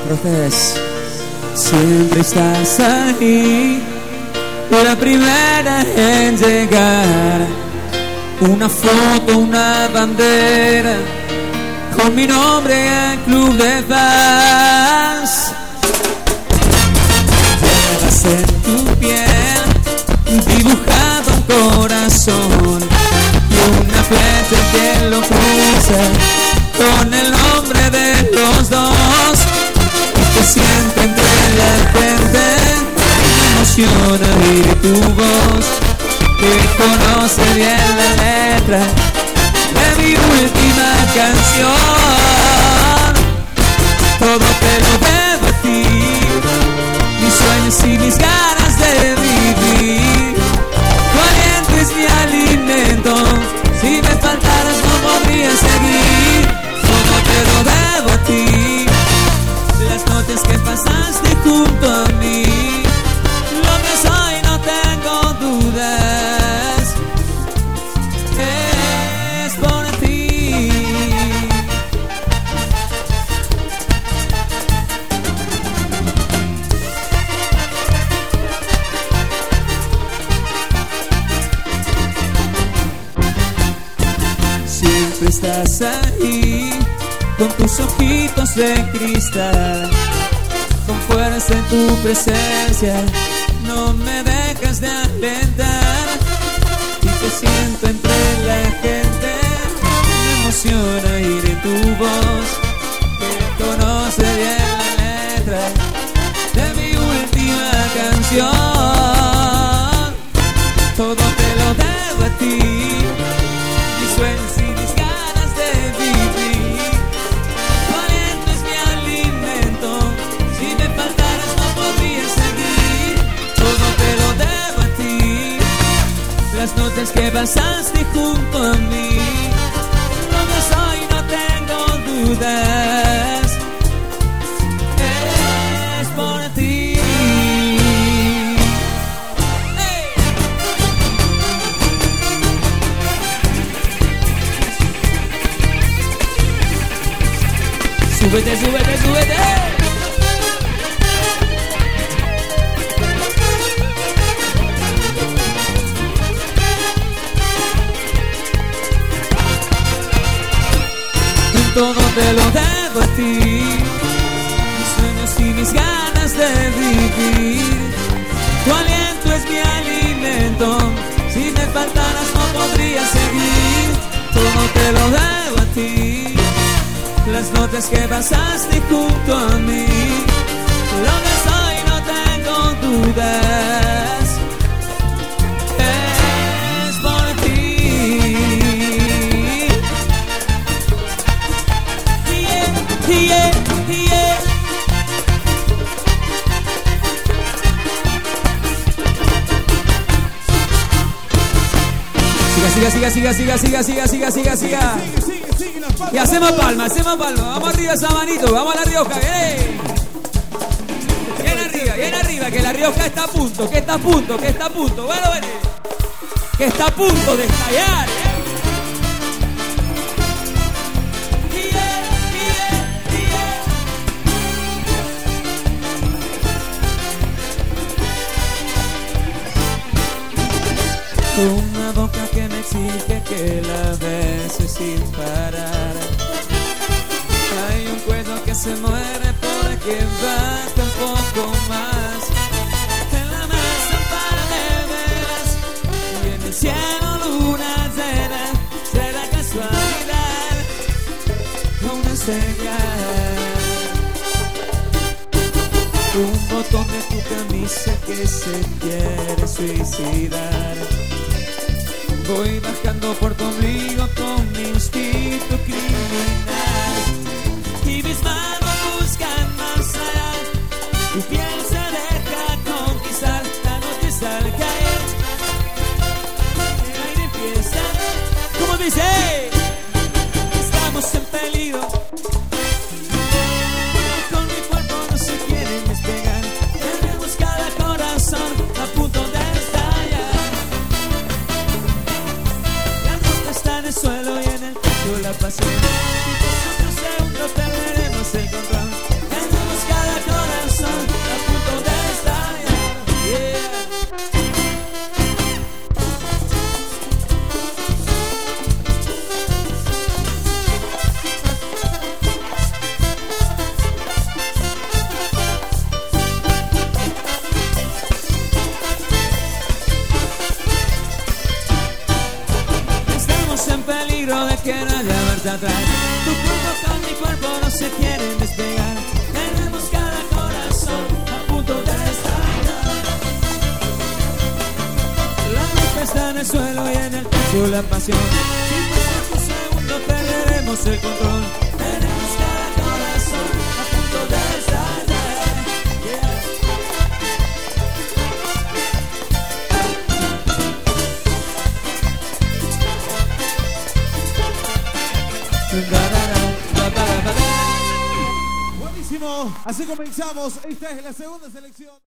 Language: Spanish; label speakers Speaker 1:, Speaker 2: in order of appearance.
Speaker 1: Roces, siempre estás ahí, la primera en llegar. Una foto, una bandera, con mi nombre al club de fans. Llevas en tu piel dibujado un corazón y una flecha que lo cruza con el nombre de los dos. Y te siente entre la gente, me emociona oír tu voz, que conoce bien la letra de mi última canción. Todo te lo debo a ti, mis sueños y mis ganas de vivir. Tu aliento es mi alimento, si me faltaras no podría seguir. Todo te lo debo a ti, las noches que pasaste junto a mí. Lo que soy no tengo dudas, es por ti. Siempre estás ahí, con tus ojitos de cristal, con fuerza en tu presencia, no me dejas de alentar. Y te siento entre la gente, me emociona oír tu voz, que conoce bien la letra de mi última canción. Todo te lo debo a ti, mis sueños y mis ganas de vivir. Tu aliento es mi alimento, si me faltaras no podría seguir. Todo te lo debo a ti, las noches que pasaste junto a mí. Lo que soy no tengo dudas, es por ti. ¡Hey! Súbete, súbete, súbete. Todo te lo debo a ti, mis sueños y mis ganas de vivir. Tu aliento es mi alimento, si me faltaras no podría seguir. Todo te lo debo a ti, las noches que pasaste junto a mí. Lo que soy no tengo dudas, es por ti. Yeah, yeah. Siga. Y hacemos palma. Vamos arriba esa manito, vamos a La Rioja. ¡Hey! Bien arriba, que La Rioja está a punto, Bueno, que está a punto de estallar. Una boca que me exige que la bese sin parar. Hay un cuello que se muere porque baja un poco más. En la mesa un par de velas y en el cielo luna llena. Será casualidad o una señal. Un botón de tu camisa que se quiere suicidar. Voy bajando por tu ombligo con mi instinto criminal. Y mis manos buscan más allá. Tu piel se deja conquistar. La noche está al caer. El aire empieza. ¿Cómo dice? Estamos en peligro. Con mi cuerpo no se quieren despegar. Tenemos cada corazón a punto de estallar. Las cosas están en el suelo y en el techo la pasión. la marcha atrás. Tu cuerpo con mi cuerpo no se quieren despegar. Tenemos cada corazón a punto de estallar. La luz está en el suelo y en el techo la pasión. Si pasa un segundo perderemos el control. Tenemos cada corazón a punto de estallar. Yeah.
Speaker 2: Buenísimo, así comenzamos. Esta es la segunda selección.